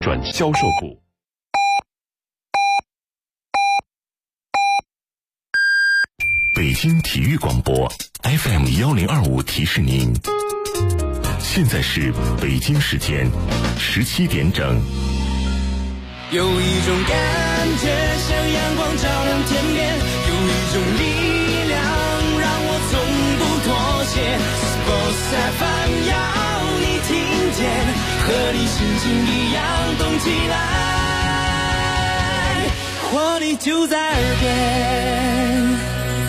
转销售部。北京体育广播 FM1025 提示您，现在是北京时间17点整。 有一种感觉像阳光照亮天边，有一种力量让我从不妥协。Sports FM 要你听见，和你心情一样动起来，活力就在耳边。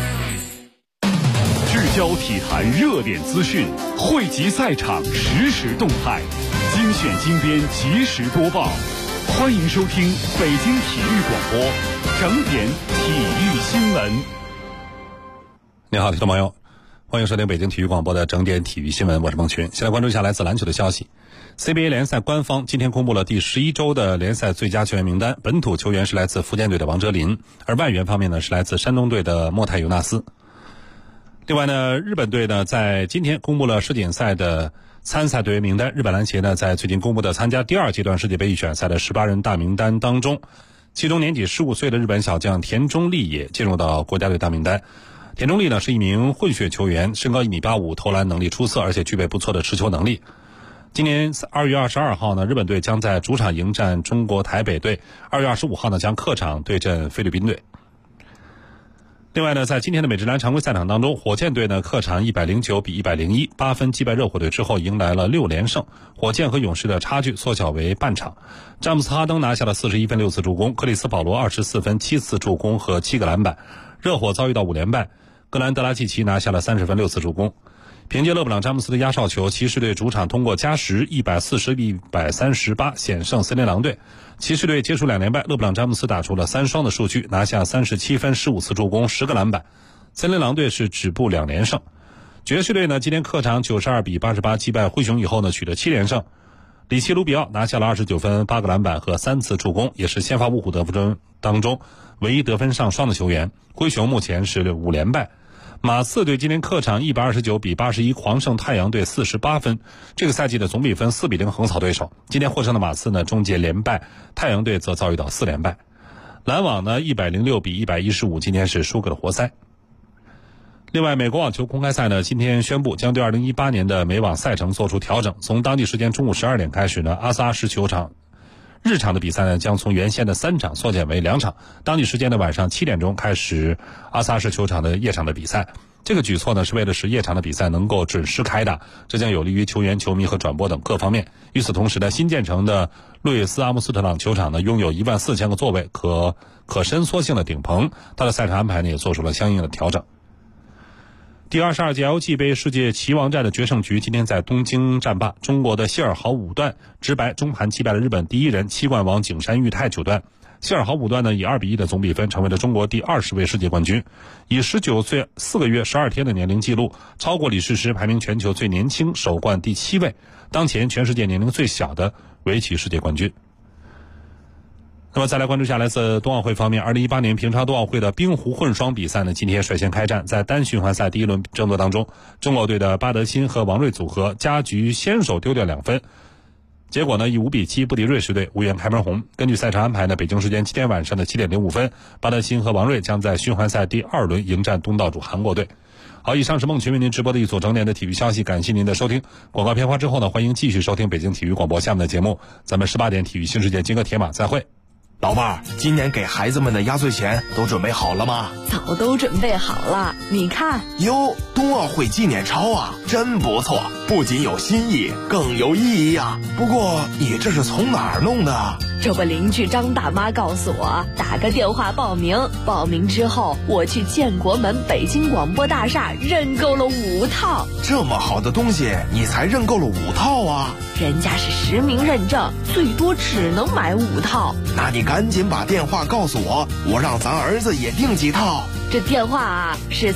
聚焦体坛热点资讯，汇集赛场实时动态，精选精编及时播报。欢迎收听北京体育广播整点体育新闻。 你好，听众朋友，欢迎收听北京体育广播的整点体育新闻，我是孟群。先来关注一下来自篮球的消息。CBA 联赛官方今天公布了第11周的联赛最佳球员名单，本土球员是来自福建队的王哲林，而外援方面呢是来自山东队的莫泰尤纳斯。另外呢，日本队呢在今天公布了世锦赛的参赛队员名单。日本篮协呢在最近公布的参加第2阶段世界杯预选赛的18人大名单当中，其中年仅15岁的日本小将田中利也进入到国家队大名单。田中利呢是一名混血球员，身高1.85米，投篮能力出色，而且具备不错的持球能力。今年2月22号呢，日本队将在主场迎战中国台北队，2月25号呢将客场对阵菲律宾队。另外呢，在今天的美职篮常规赛场当中，火箭队呢客场109比101 8分击败热火队之后，迎来了6连胜，火箭和勇士的差距缩小为半场。詹姆斯哈登拿下了41分6次助攻，克里斯保罗24分7次助攻和7个篮板。热火遭遇到5连败，格兰德拉季奇拿下了30分6次助攻。凭借勒布朗詹姆斯的压哨球，骑士队主场通过加时140比138险胜森林狼队。骑士队结束2连败，勒布朗詹姆斯打出了3双的数据，拿下37分15次助攻10个篮板。森林狼队是止步2连胜。爵士队呢今天客场92比88击败灰熊以后呢取得7连胜。里奇卢比奥拿下了29分8个篮板和3次助攻，也是先发五虎得分当中唯一得分上双的球员。灰熊目前是5连败。马刺队今天客场129比81狂胜太阳队48分，这个赛季的总比分4比0横扫对手。今天获胜的马刺呢终结连败，太阳队则遭遇到4连败。篮网呢106比115今天是输给了活塞。另外，美国网球公开赛呢今天宣布将对2018年的美网赛程做出调整，从当地时间中午12点开始呢，阿萨什球场日场的比赛呢将从原先的3场缩减为2场，当地时间的晚上7点钟开始阿萨什球场的夜场的比赛。这个举措呢是为了使夜场的比赛能够准时开打，这将有利于球员、球迷和转播等各方面。与此同时呢，新建成的路易斯阿姆斯特朗球场呢拥有14000个座位，可伸缩性的顶棚，它的赛程安排呢也做出了相应的调整。第22届 LG 杯世界棋王战的决胜局今天在东京战罢，中国的谢尔豪5段直白中盘击败了日本第1人七冠王景山裕太9段。谢尔豪5段呢以2比1的总比分成为了中国第20位世界冠军，以19岁4个月12天的年龄记录超过李世石，排名全球最年轻，首冠第7位，当前全世界年龄最小的围棋世界冠军。那么再来关注一下来自冬奥会方面，2018年平昌冬奥会的冰壶混双比赛呢今天率先开战。在单循环赛第1轮争夺当中，中国队的巴德辛和王睿组合加局先手丢掉2分，结果呢以5比7不敌瑞士队，无缘开门红。根据赛程安排呢，北京时间今天晚上的7点05分，巴德辛和王睿将在循环赛第2轮迎战东道主韩国队。好，以上是孟群为您直播的一组整点的体育消息，感谢您的收听。广告片花之后呢，欢迎继续收听北京体育广播下面的节目，咱们18点体育新世界金戈铁马再会。 老伴儿，今年给孩子们的压岁钱都准备好了吗？ 早都准备好了，你看。 哟，冬奥会纪念钞啊，真不错，不仅有新意，更有意义啊。不过你这是从哪儿弄的？ 这不，邻居张大妈告诉我，打个电话报名，报名之后我去建国门北京广播大厦认购了5套。 这么好的东西，你才认购了5套啊？ 人家是实名认证，最多只能买5套。 那你赶紧把电话告诉我，我让咱儿子也订几套。 这电话啊是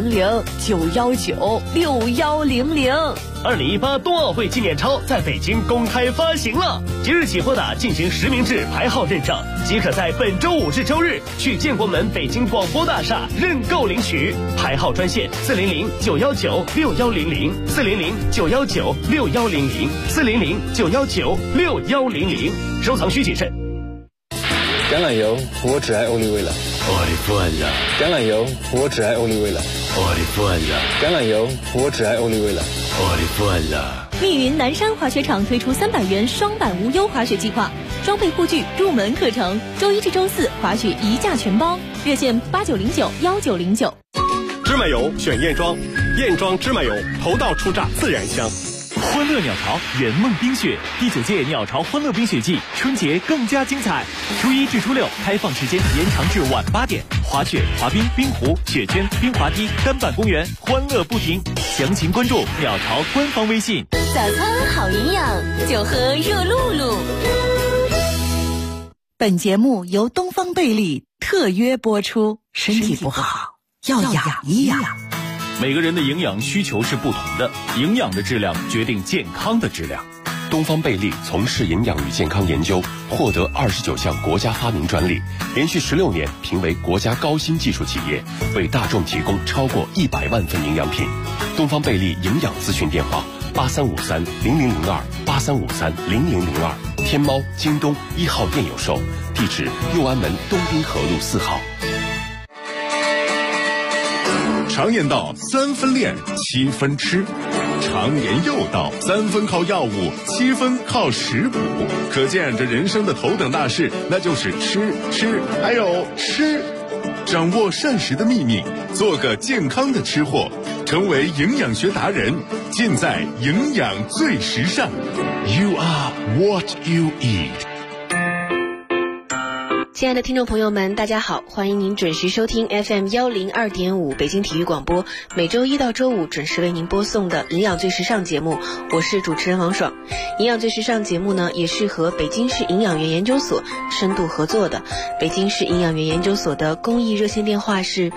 400-919-6100。2018 冬奥会纪念钞在北京公开发行了，即日起拨打进行实名制排号认证，即可在本周5至周日去建国门北京广播大厦认购领取。排号专线400-919-6100，400-919-6100，400 400-919-6100，收藏需谨慎。 橄榄油，我只爱欧丽味了。 我的父了。 橄榄油，我只爱欧丽味了。 我的父了。 橄榄油，我只爱欧丽味了。 我的父了。 密云南山滑雪场推出300元双板无忧滑雪计划，装备护具、入门课程，周一至周四滑雪一价全包，热线8909-1909。 芝麻油选燕庄，燕庄芝麻油，头道出榨自然香。 欢乐鸟巢圆梦冰雪第9届鸟巢欢乐冰雪季，春节更加精彩。初1至初6开放时间延长至晚8点，滑雪、滑冰、冰壶、雪圈、冰滑梯、单板公园，欢乐不停。详情关注鸟巢官方微信。 早餐好营养，就喝热露露。 本节目由东方贝利特约播出，身体不好要养一养。 每个人的营养需求是不同的，营养的质量决定健康的质量。 东方贝利从事营养与健康研究，获得29项国家发明专利，连续16年评为国家高新技术企业，为大众提供超过100万份营养品。东方贝利营养咨询电话8353-0002，8353-0002，天猫、京东1号店有售，地址右安门东滨河路4号。 常言道3分练7分吃，常言又道3分靠药物7分靠食补，可见这人生的头等大事那就是吃还有吃。掌握膳食的秘密，做个健康的吃货，成为营养学达人，尽在营养最时尚。 You are what you eat。 亲爱的听众朋友们，大家好，欢迎您准时收听 FM 102.5北京体育广播，每周一到周五准时为您播送的营养最时尚节目，我是主持人王爽。营养最时尚节目呢，也是和北京市营养院研究所深度合作的。北京市营养院研究所的公益热线电话是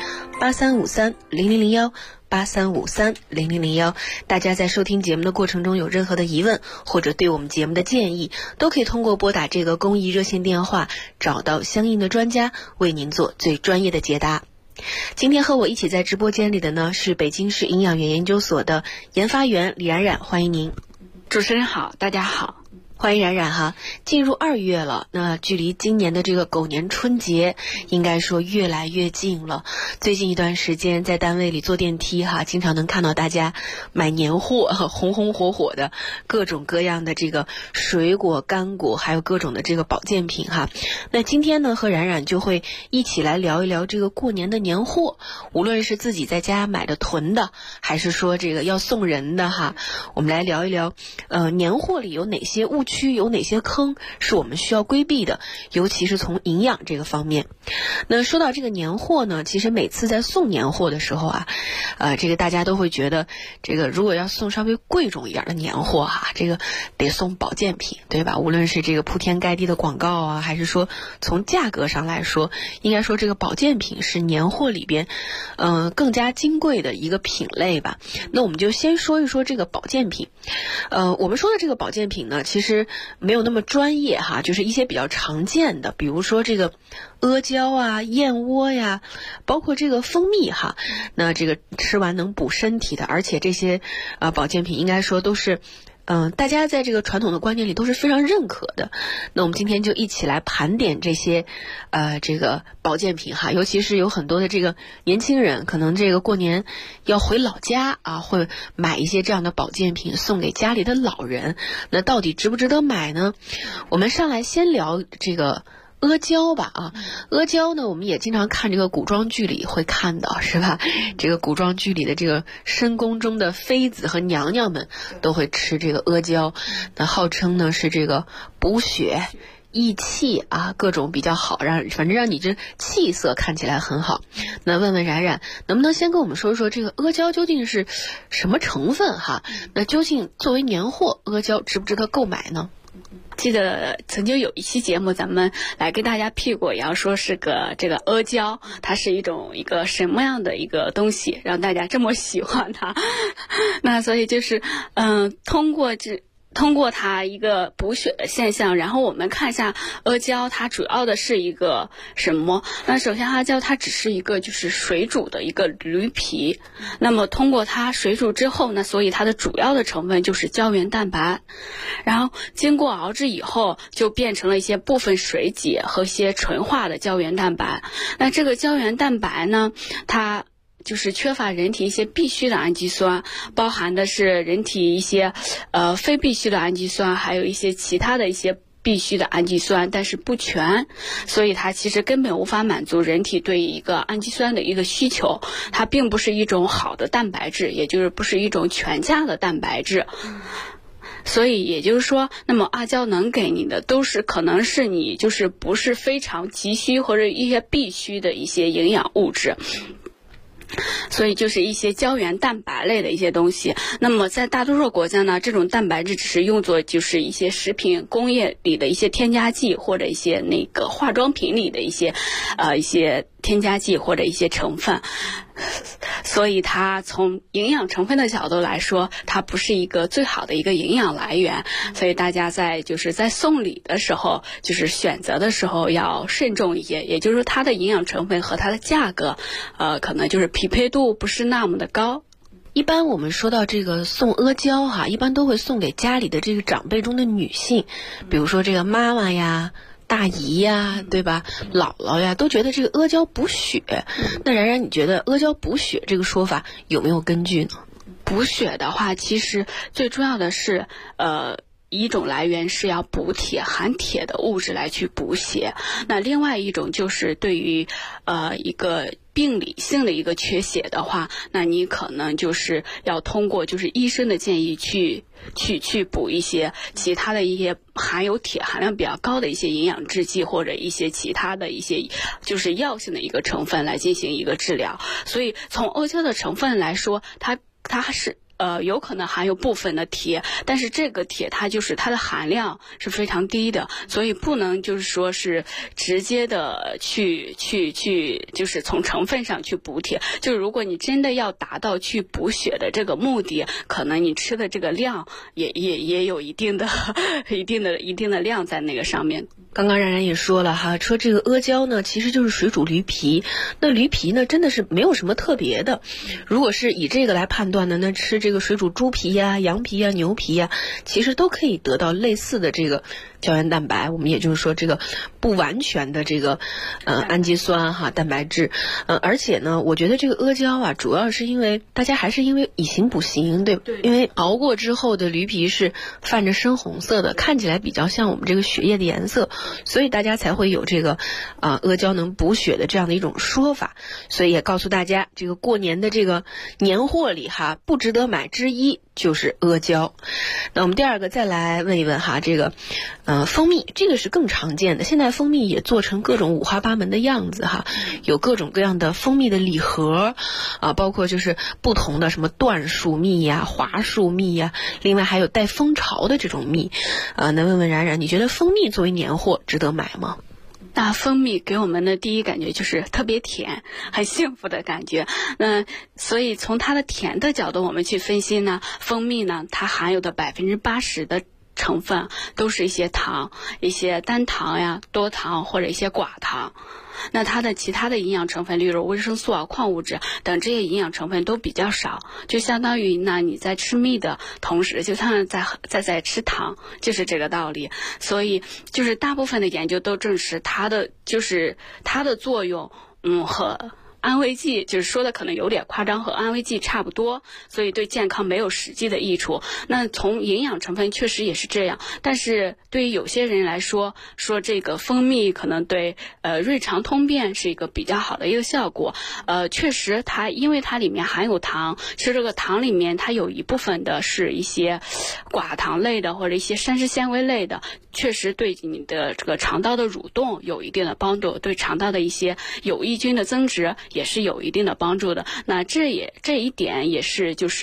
8353-0001。8353-0001，大家在收听节目的过程中有任何的疑问或者对我们节目的建议，都可以通过拨打这个公益热线电话找到相应的专家，为您做最专业的解答。今天和我一起在直播间里的呢是北京市营养院研究所的研发员李冉冉，欢迎您。 主持人好，大家好。 欢迎冉冉哈，进入2月了，那距离今年的这个狗年春节应该说越来越近了。最近一段时间在单位里坐电梯哈，经常能看到大家买年货，红红火火的各种各样的这个水果、干果，还有各种的这个保健品哈。那今天呢和冉冉就会一起来聊一聊这个过年的年货，无论是自己在家买的囤的，还是说这个要送人的哈，我们来聊一聊年货里有哪些误区，有哪些坑是我们需要规避的，尤其是从营养这个方面。那说到这个年货呢，其实每次在送年货的时候啊，这个大家都会觉得，这个如果要送稍微贵重一点的年货啊，这个得送保健品，对吧？无论是这个铺天盖地的广告啊，还是说从价格上来说，应该说这个保健品是年货里边更加金贵的一个品类吧。那我们就先说一说这个保健品。我们说的这个保健品呢，其实没有那么专业哈，就是一些比较常见的，比如说这个阿胶啊、燕窝呀，包括这个蜂蜜哈，那这个吃完能补身体的，而且这些保健品应该说都是大家在这个传统的观念里都是非常认可的。那我们今天就一起来盘点这些这个保健品哈，尤其是有很多的这个年轻人可能这个过年要回老家啊，会买一些这样的保健品送给家里的老人，那到底值不值得买呢？我们上来先聊这个阿胶吧啊，阿胶呢，我们也经常看这个古装剧里会看到，是吧？这个古装剧里的这个深宫中的妃子和娘娘们都会吃这个阿胶，那号称呢是这个补血益气啊，各种比较好，反正让你这气色看起来很好。那问问冉冉，能不能先跟我们说说这个阿胶究竟是什么成分哈？那究竟作为年货，阿胶值不值得购买呢？ 记得曾经有一期节目，咱们来跟大家辟过谣，说是个这个阿胶，它是一个什么样的一个东西，让大家这么喜欢它。那所以就是通过通过它一个补血的现象，然后我们看一下阿胶它主要的是一个什么？那首先阿胶它只是一个就是水煮的一个驴皮，那么通过它水煮之后呢，所以它的主要的成分就是胶原蛋白，然后经过熬制以后就变成了一些部分水解和一些纯化的胶原蛋白。那这个胶原蛋白呢，它就是缺乏人体一些必需的氨基酸，包含的是人体一些非必需的氨基酸，还有一些其他的一些必需的氨基酸，但是不全，所以它其实根本无法满足人体对一个氨基酸的一个需求，它并不是一种好的蛋白质，也就是不是一种全价的蛋白质。所以也就是说，那么阿胶能给你的都是可能是你就是不是非常急需或者一些必须的一些营养物质，所以就是一些胶原蛋白类的一些东西。那么在大多数国家呢，这种蛋白质只是用作就是一些食品工业里的一些添加剂，或者一些那个化妆品里的一些添加剂或者一些成分。所以它从营养成分的角度来说，它不是一个最好的一个营养来源，所以大家在送礼的时候，就是选择的时候要慎重一些，也就是说它的营养成分和它的价格可能就是匹配度不是那么的高。 一般我们说到这个送阿胶哈，一般都会送给家里的这个长辈中的女性，比如说这个妈妈呀、大姨呀，对吧？姥姥呀，都觉得这个阿胶补血。那然然，你觉得阿胶补血这个说法有没有根据呢？ 补血的话，其实最重要的是一种来源是要补铁，含铁的物质来去补血。那另外一种就是对于一个病理性的一个缺血的话，那你可能就是要通过就是医生的建议去补一些其他的一些含有铁含量比较高的一些营养制剂，或者一些其他的一些就是药性的一个成分来进行一个治疗。所以从阿胶的成分来说，它是有可能含有部分的铁，但是这个铁它就是它的含量是非常低的，所以不能就是说是直接的去就是从成分上去补铁。就是如果你真的要达到去补血的这个目的，可能你吃的这个量也有一定的量在那个上面。 刚刚然然也说了哈，说这个阿胶呢其实就是水煮驴皮，那驴皮呢真的是没有什么特别的。如果是以这个来判断的，那吃这个水煮猪皮呀、羊皮呀、牛皮呀，其实都可以得到类似的这个胶原蛋白，我们也就是说这个不完全的这个氨基酸哈蛋白质。而且呢，我觉得这个阿胶啊，主要是因为大家还是因为以形补形，对，因为熬过之后的驴皮是泛着深红色的，看起来比较像我们这个血液的颜色，所以大家才会有这个阿胶能补血的这样的一种说法。所以也告诉大家，这个过年的这个年货里哈，不值得买之一就是阿胶。那我们第二个再来问一问哈，这个蜂蜜，这个是更常见的，现在蜂蜜也做成各种五花八门的样子哈，有各种各样的蜂蜜的礼盒包括就是不同的什么椴树蜜呀、华树蜜呀，另外还有带蜂巢的这种蜜那问问然然，你觉得蜂蜜作为年货值得买吗？ 那蜂蜜给我们的第一感觉就是特别甜，很幸福的感觉。所以从它的甜的角度我们去分析呢，蜂蜜呢它含有的80%的成分都是一些糖，一些单糖呀、多糖或者一些寡糖。那它的其他的营养成分，例如维生素矿物质等这些营养成分都比较少，就相当于那你在吃蜜的同时，就像在吃糖，就是这个道理。所以就是大部分的研究都证实它的作用和安慰剂，就是说的可能有点夸张，和安慰剂差不多，所以对健康没有实际的益处。那从营养成分确实也是这样，但是对于有些人来说这个蜂蜜可能对胃肠通便是一个比较好的一个效果。确实因为它里面含有糖，其实这个糖里面它有一部分的是一些寡糖类的或者一些膳食纤维类的，确实对你的这个肠道的蠕动有一定的帮助，对肠道的一些有益菌的增殖也是有一定的帮助的。那这一点也是就是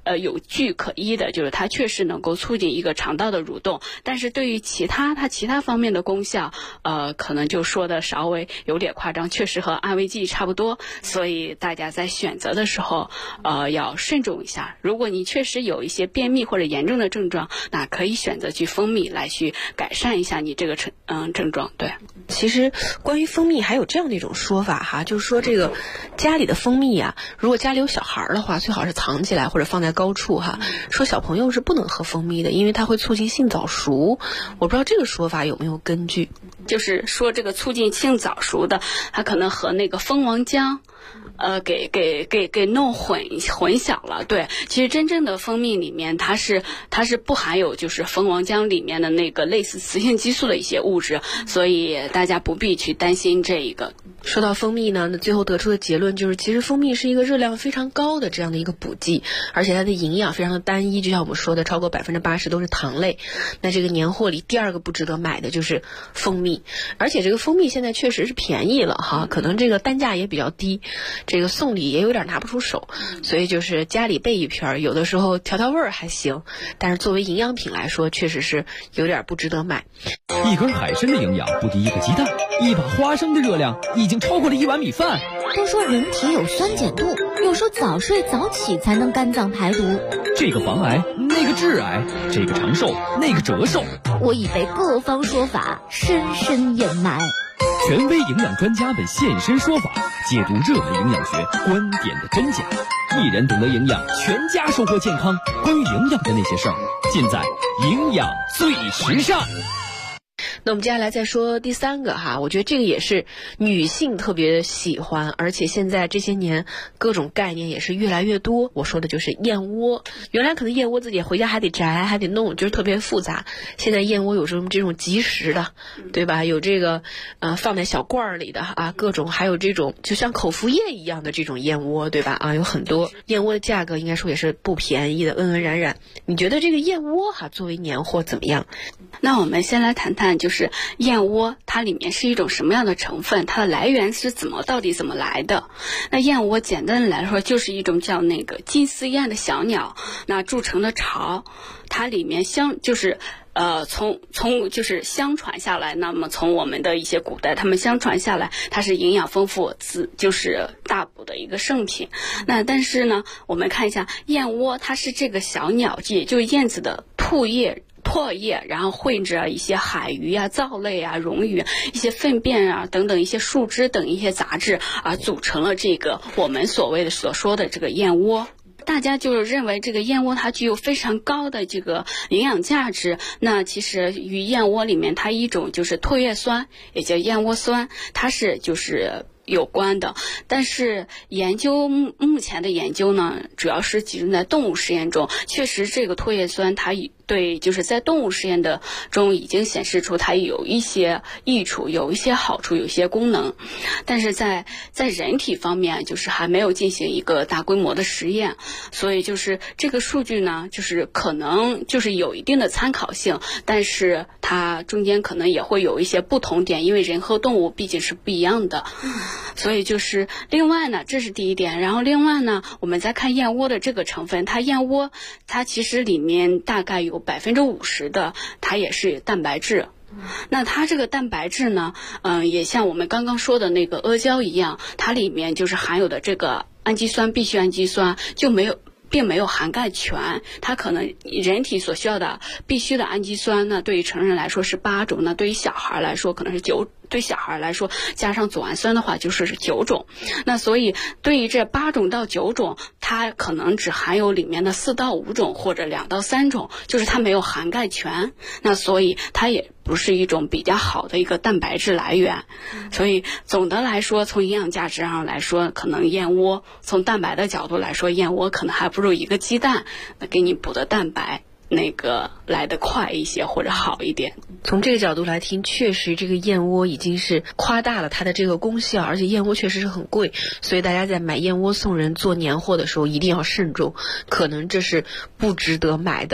有据可依的，就是它确实能够促进一个肠道的蠕动。但是对于其他方面的功效，可能就说的稍微有点夸张，确实和安慰剂差不多。所以大家在选择的时候，要慎重一下。如果你确实有一些便秘或者严重的症状，那可以选择去蜂蜜来去改善一下你这个症状。对， 其实关于蜂蜜还有这样的一种说法哈，就是说这个家里的蜂蜜啊，如果家里有小孩的话，最好是藏起来或者放在高处哈。说小朋友是不能喝蜂蜜的，因为它会促进性早熟。我不知道这个说法有没有根据。 就是说这个促进性早熟的，它可能和那个蜂王浆给弄混淆了。对，其实真正的蜂蜜里面它是不含有就是蜂王浆里面的那个类似雌性激素的一些物质，所以大家不必去担心这一个。 说到蜂蜜呢，那最后得出的结论就是，其实蜂蜜是一个热量非常高的这样的一个补剂，而且它的营养非常的单一，就像我们说的，超过80%都是糖类。那这个年货里第二个不值得买的就是蜂蜜，而且这个蜂蜜现在确实是便宜了哈，可能这个单价也比较低，这个送礼也有点拿不出手，所以就是家里备一瓶，有的时候调味儿还行，但是作为营养品来说，确实是有点不值得买。 一根海参的营养不敌一个鸡蛋，一把花生的热量已经超过了1碗米饭。 都说人体有酸碱度，又说早睡早起才能肝脏排毒， 这个防癌，那个致癌，这个长寿，那个折寿。 我已被各方说法深深掩埋。 权威营养专家们现身说法，解读热门营养学观点的真假。一人懂得营养，全家收获健康。关于营养的那些事儿，尽在营养最时尚。 那我们接下来再说第三个哈，我觉得这个也是女性特别喜欢，而且现在这些年各种概念也是越来越多。我说的就是燕窝，原来可能燕窝自己回家还得摘还得弄，就是特别复杂。现在燕窝有这种即食的，对吧？有这个放在小罐里的啊，各种，还有这种就像口服液一样的这种燕窝，对吧？啊，有很多。燕窝的价格应该说也是不便宜的，然然。你觉得这个燕窝哈作为年货怎么样？ 那我们先来谈谈就是燕窝它里面是一种什么样的成分，它的来源是到底怎么来的。那燕窝简单的来说就是一种叫那个金丝燕的小鸟那筑成的巢，它里面就是就是相传下来，那么从我们的一些古代他们相传下来，它是营养丰富就是大补的一个圣品。那但是呢，我们看一下燕窝，它是这个小鸟也就是燕子的唾液，然后混着一些海鱼啊、藻类啊、溶鱼、一些粪便啊等等一些树枝等一些杂质啊，组成了这个我们所说的这个燕窝。大家就是认为这个燕窝它具有非常高的这个营养价值，那其实与燕窝里面它一种就是唾液酸，也叫燕窝酸，它是就是有关的。但是目前的研究呢，主要是集中在动物实验中，确实这个唾液酸它对就是在动物实验中已经显示出它有一些益处，有一些好处，有一些功能。但是在人体方面就是还没有进行一个大规模的实验，所以就是这个数据呢就是可能就是有一定的参考性，但是它中间可能也会有一些不同点，因为人和动物毕竟是不一样的。所以就是另外呢，这是第一点。然后另外呢，我们再看燕窝的这个成分，燕窝它其实里面大概有50%的它也是蛋白质。那它这个蛋白质呢，也像我们刚刚说的那个阿胶一样，它里面就是含有的这个氨基酸必需氨基酸并没有涵盖全，它可能人体所需要的必须的氨基酸呢，对于成人来说是8种，那对于小孩来说可能是9，对小孩来说加上左氨酸的话就是9种。那所以对于这8种到9种，它可能只含有里面的4到5种或者2到3种，就是它没有涵盖全，那所以它也不是一种比较好的一个蛋白质来源。所以总的来说，从营养价值上来说，可能燕窝从蛋白的角度来说，燕窝可能还不如一个鸡蛋给你补的蛋白那个来得快一些或者好一点。 从这个角度来听，确实这个燕窝已经是夸大了它的这个功效，而且燕窝确实是很贵，所以大家在买燕窝送人做年货的时候一定要慎重，可能这是不值得买的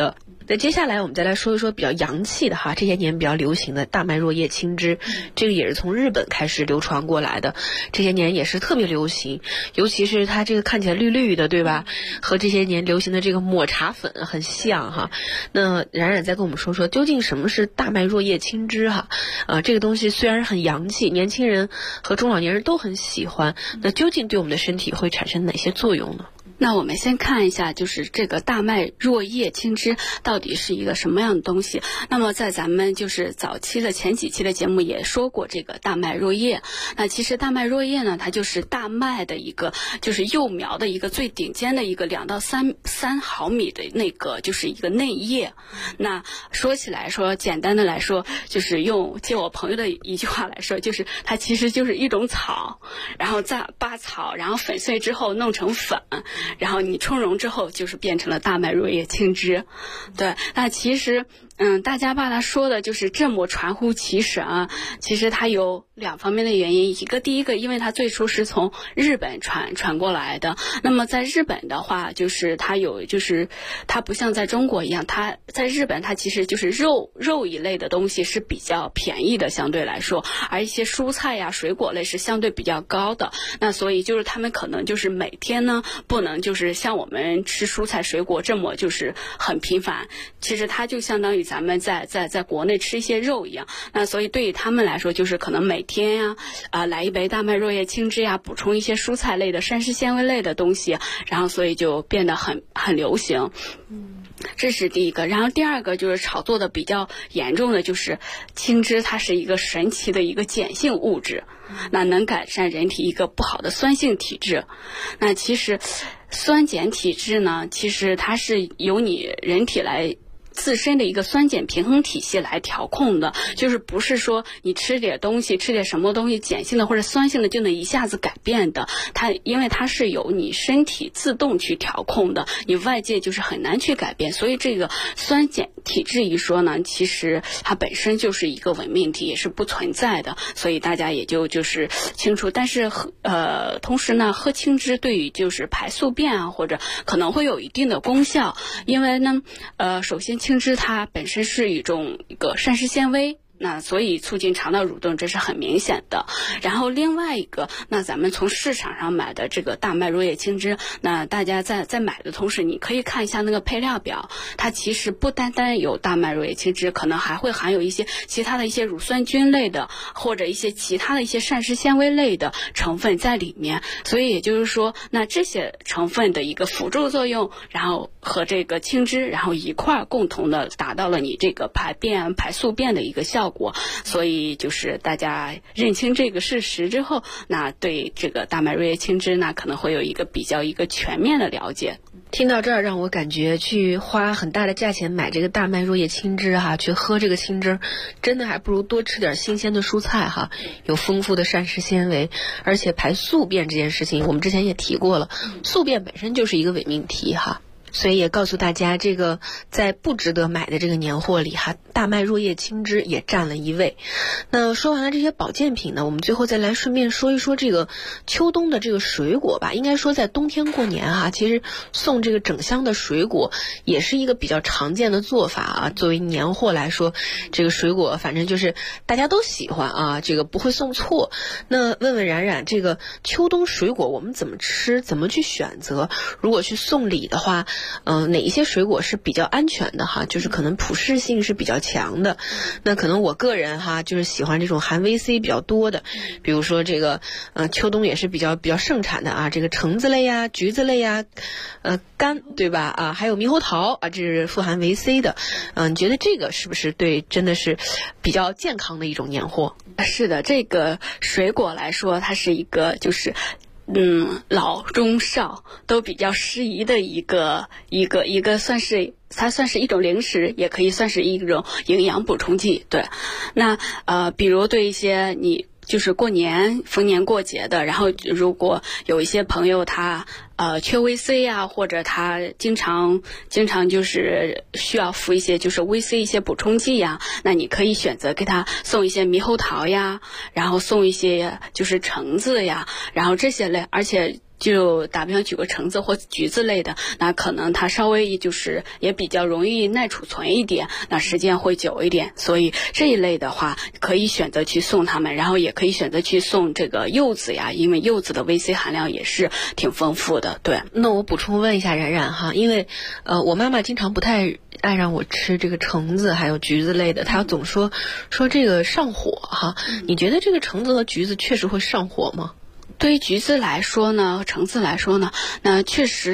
那接下来我们再来说一说比较洋气的哈，这些年比较流行的大麦若叶青汁，这个也是从日本开始流传过来的，这些年也是特别流行，尤其是它这个看起来绿绿的，对吧？和这些年流行的这个抹茶粉很像哈。那冉冉再跟我们说说，究竟什么是大麦若叶青汁哈？这个东西虽然很洋气，年轻人和中老年人都很喜欢，那究竟对我们的身体会产生哪些作用呢？ 那我们先看一下，就是这个大麦若叶青汁到底是一个什么样的东西。那么在咱们就是早期的前几期的节目也说过这个大麦若叶。那其实大麦若叶呢，它就是大麦的一个就是幼苗的一个最顶尖的一个2到3毫米的那个就是一个内叶。那说起来说，简单的来说，就是用借我朋友的一句话来说，就是它其实就是一种草，然后再扒草，然后粉碎之后弄成粉。然后你冲溶之后就是变成了大麦若叶青汁。对，那其实大家把它说的就是这么传乎其神啊，其实它有2方面的原因。第一个，因为它最初是从日本传过来的。那么在日本的话，就是它不像在中国一样，它在日本它其实就是肉一类的东西是比较便宜的，相对来说，而一些蔬菜呀、水果类是相对比较高的。那所以就是他们可能就是每天呢不能就是像我们吃蔬菜水果这么就是很频繁，其实它就相当于咱们在国内吃一些肉一样。那所以对于他们来说，就是可能每天来一杯大麦若叶青汁呀，补充一些蔬菜类的膳食纤维类的东西，然后所以就变得很流行。这是第一个。然后第二个就是炒作的比较严重的就是青汁，它是一个神奇的一个碱性物质，那能改善人体一个不好的酸性体质。那其实酸碱体质呢，其实它是由你人体来自身的一个酸碱平衡体系来调控的，就是不是说你吃点东西，吃点什么东西碱性的或者酸性的就能一下子改变的。因为它是由你身体自动去调控的，你外界就是很难去改变。所以这个酸碱体质一说呢，其实它本身就是一个伪命题，也是不存在的，所以大家也就是清楚。但是同时呢，喝青汁对于就是排宿便啊，或者可能会有一定的功效。因为呢首先青汁它本身是一个膳食纤维，那所以促进肠道蠕动，这是很明显的。然后另外一个，那咱们从市场上买的这个大麦若叶青汁，那大家在买的同时，你可以看一下那个配料表，它其实不单单有大麦若叶青汁，可能还会含有一些其他的一些乳酸菌类的，或者一些其他的一些膳食纤维类的成分在里面。所以也就是说，那这些成分的一个辅助作用，然后和这个青汁，然后一块共同的达到了你这个排宿便的一个效果。所以就是大家认清这个事实之后，那对这个大麦若叶青汁那可能会有一个比较全面的了解。 听到这儿，让我感觉去花很大的价钱买这个大麦若叶青汁哈，去喝这个青汁，真的还不如多吃点新鲜的蔬菜哈，有丰富的膳食纤维。而且排宿便这件事情，我们之前也提过了，宿便本身就是一个伪命题哈。所以也告诉大家，这个在不值得买的这个年货里哈，大麦若叶青汁也占了一位。那说完了这些保健品呢，我们最后再来顺便说一说这个秋冬的这个水果吧。应该说在冬天过年哈，其实送这个整箱的水果也是一个比较常见的做法啊。作为年货来说，这个水果反正就是大家都喜欢啊，这个不会送错。那问问冉冉，这个秋冬水果我们怎么吃，怎么去选择？如果去送礼的话，哪一些水果是比较安全的哈，就是可能普适性是比较强的。那可能我个人哈，就是喜欢这种含维 C 比较多的，比如说这个秋冬也是比较盛产的啊，这个橙子类呀、橘子类呀、柑对吧啊，还有猕猴桃啊，这是富含维 C 的。你觉得这个是不是真的是比较健康的一种年货？ 是的，这个水果来说，它是一个就是老中少都比较适宜的一个算是它算是一种零食，也可以算是一种营养补充剂。对，那比如对一些你就是过年逢年过节的，然后如果有一些朋友他缺维 C 啊，或者他经常就是需要服一些就是维 C 一些补充剂呀，那你可以选择给他送一些猕猴桃呀，然后送一些就是橙子呀，然后这些类，而且就打比方举个橙子或橘子类的，那可能它稍微就是也比较容易耐储存一点，那时间会久一点，所以这一类的话可以选择去送他们，然后也可以选择去送这个柚子呀，因为柚子的维 C 含量也是挺丰富的。对， 那我补充问一下冉冉哈，因为我妈妈经常不太爱让我吃这个橙子还有橘子类的，她总说这个上火哈，你觉得这个橙子和橘子确实会上火吗？ 对于橘子来说呢，橙子来说呢，那确实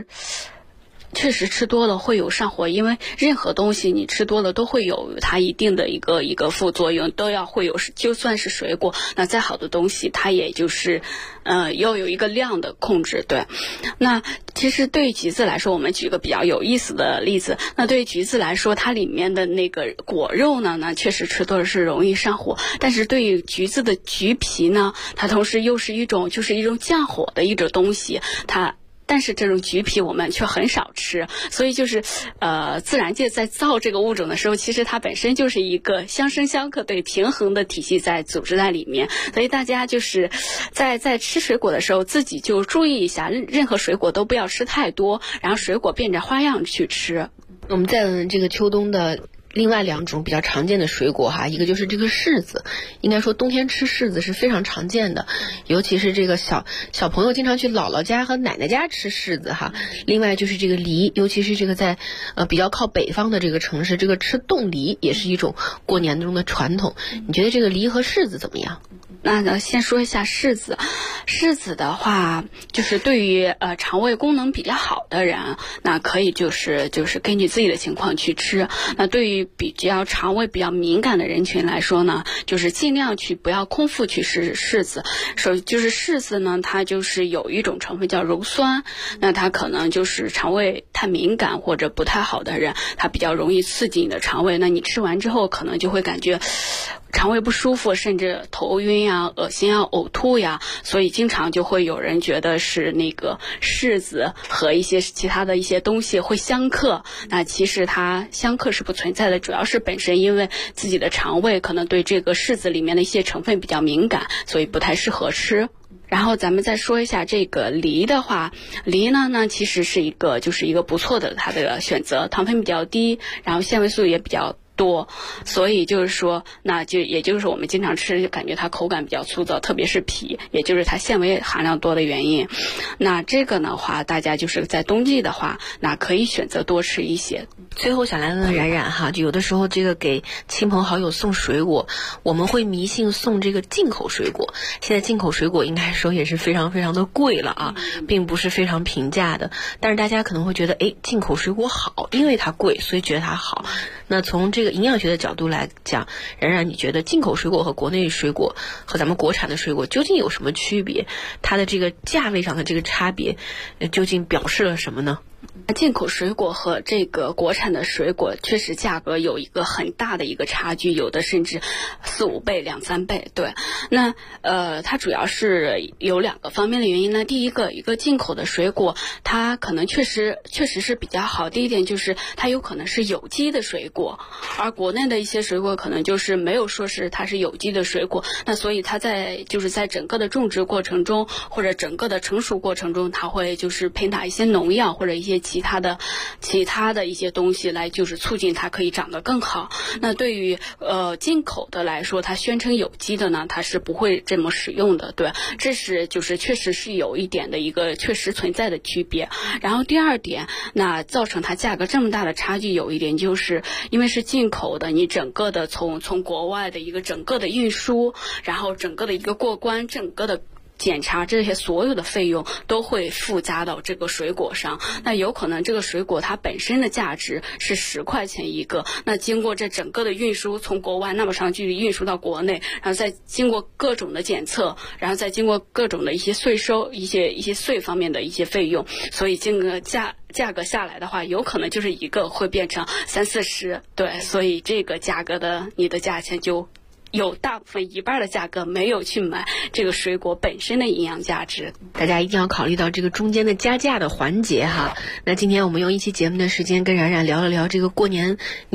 吃多了会有上火，因为任何东西你吃多了都会有它一定的一个副作用，都要会有，就算是水果，那再好的东西它也就是要有一个量的控制。对，那其实对于橘子来说，我们举个比较有意思的例子，那对于橘子来说，它里面的那个果肉呢，那确实吃多了是容易上火，但是对于橘子的橘皮呢，它同时又是一种降火的一种东西，但是这种橘皮我们却很少吃，所以就是自然界在造这个物种的时候，其实它本身就是一个相生相克对平衡的体系在组织在里面，所以大家就是在吃水果的时候自己就注意一下，任何水果都不要吃太多，然后水果变着花样去吃。 我们再问这个秋冬的另外2种比较常见的水果哈，一个就是这个柿子，应该说冬天吃柿子是非常常见的，尤其是这个小朋友经常去姥姥家和奶奶家吃柿子哈。另外就是这个梨，尤其是这个在比较靠北方的这个城市，这个吃冻梨也是一种过年中的传统。你觉得这个梨和柿子怎么样？ 那先说一下柿子。柿子的话，就是对于肠胃功能比较好的人，那可以就是根据自己的情况去吃。那对于比较肠胃比较敏感的人群来说呢，就是尽量不要空腹去吃柿子。就是柿子呢，它就是有一种成分叫鞣酸，那它可能就是肠胃太敏感或者不太好的人，它比较容易刺激你的肠胃，那你吃完之后可能就会感觉肠胃不舒服，甚至头晕呀、恶心啊、呕吐呀，所以经常就会有人觉得是那个柿子和一些其他的一些东西会相克，那其实它相克是不存在的，主要是本身因为自己的肠胃可能对这个柿子里面的一些成分比较敏感，所以不太适合吃。然后咱们再说一下这个梨的话，梨呢其实是一个不错的它的选择，糖分比较低，然后纤维素也比较多，所以就是说，也就是我们经常吃就感觉它口感比较粗糙，特别是皮，也就是它纤维含量多的原因。那这个的话，大家就是在冬季的话，那可以选择多吃一些。 最后想来问问冉冉哈，就有的时候这个给亲朋好友送水果，我们会迷信送这个进口水果。现在进口水果应该说也是非常非常的贵了啊，并不是非常平价的。但是大家可能会觉得，进口水果好，因为它贵，所以觉得它好。那从这个营养学的角度来讲，冉冉你觉得进口水果和国内水果和咱们国产的水果究竟有什么区别？它的这个价位上的这个差别，究竟表示了什么呢？ 进口水果和这个国产的水果确实价格有一个很大的一个差距，有的甚至4、5倍、2、3倍。对，那它主要是有2个方面的原因呢。第一个进口的水果，它可能确实是比较好。第一点就是它有可能是有机的水果，而国内的一些水果可能就是没有说是它是有机的水果，那所以它在整个的种植过程中或者整个的成熟过程中，它会就是喷打一些农药或者一些其他的一些东西来就是促进它可以长得更好。那对于进口的来说，它宣称有机的呢，它是不会这么使用的。对，这是确实是有一点的一个确实存在的区别。然后第二点，那造成它价格这么大的差距，有一点就是因为是进口的，你整个的从国外的一个整个的运输，然后整个的一个过关，整个的检查，这些所有的费用都会附加到这个水果上。那有可能这个水果它本身的价值是10块钱一个，那经过这整个的运输，从国外那么长距离运输到国内，然后再经过各种的检测，然后再经过各种的一些税收，一些税方面的一些费用，所以这个价格下来的话，有可能就是一个会变成30、40。对，所以这个价格的你的价钱就有大部分1半的价格没有去买这个水果本身的营养价值， 大家一定要考虑到这个中间的加价的环节哈。那今天我们用一期节目的时间跟冉冉聊了聊这个过年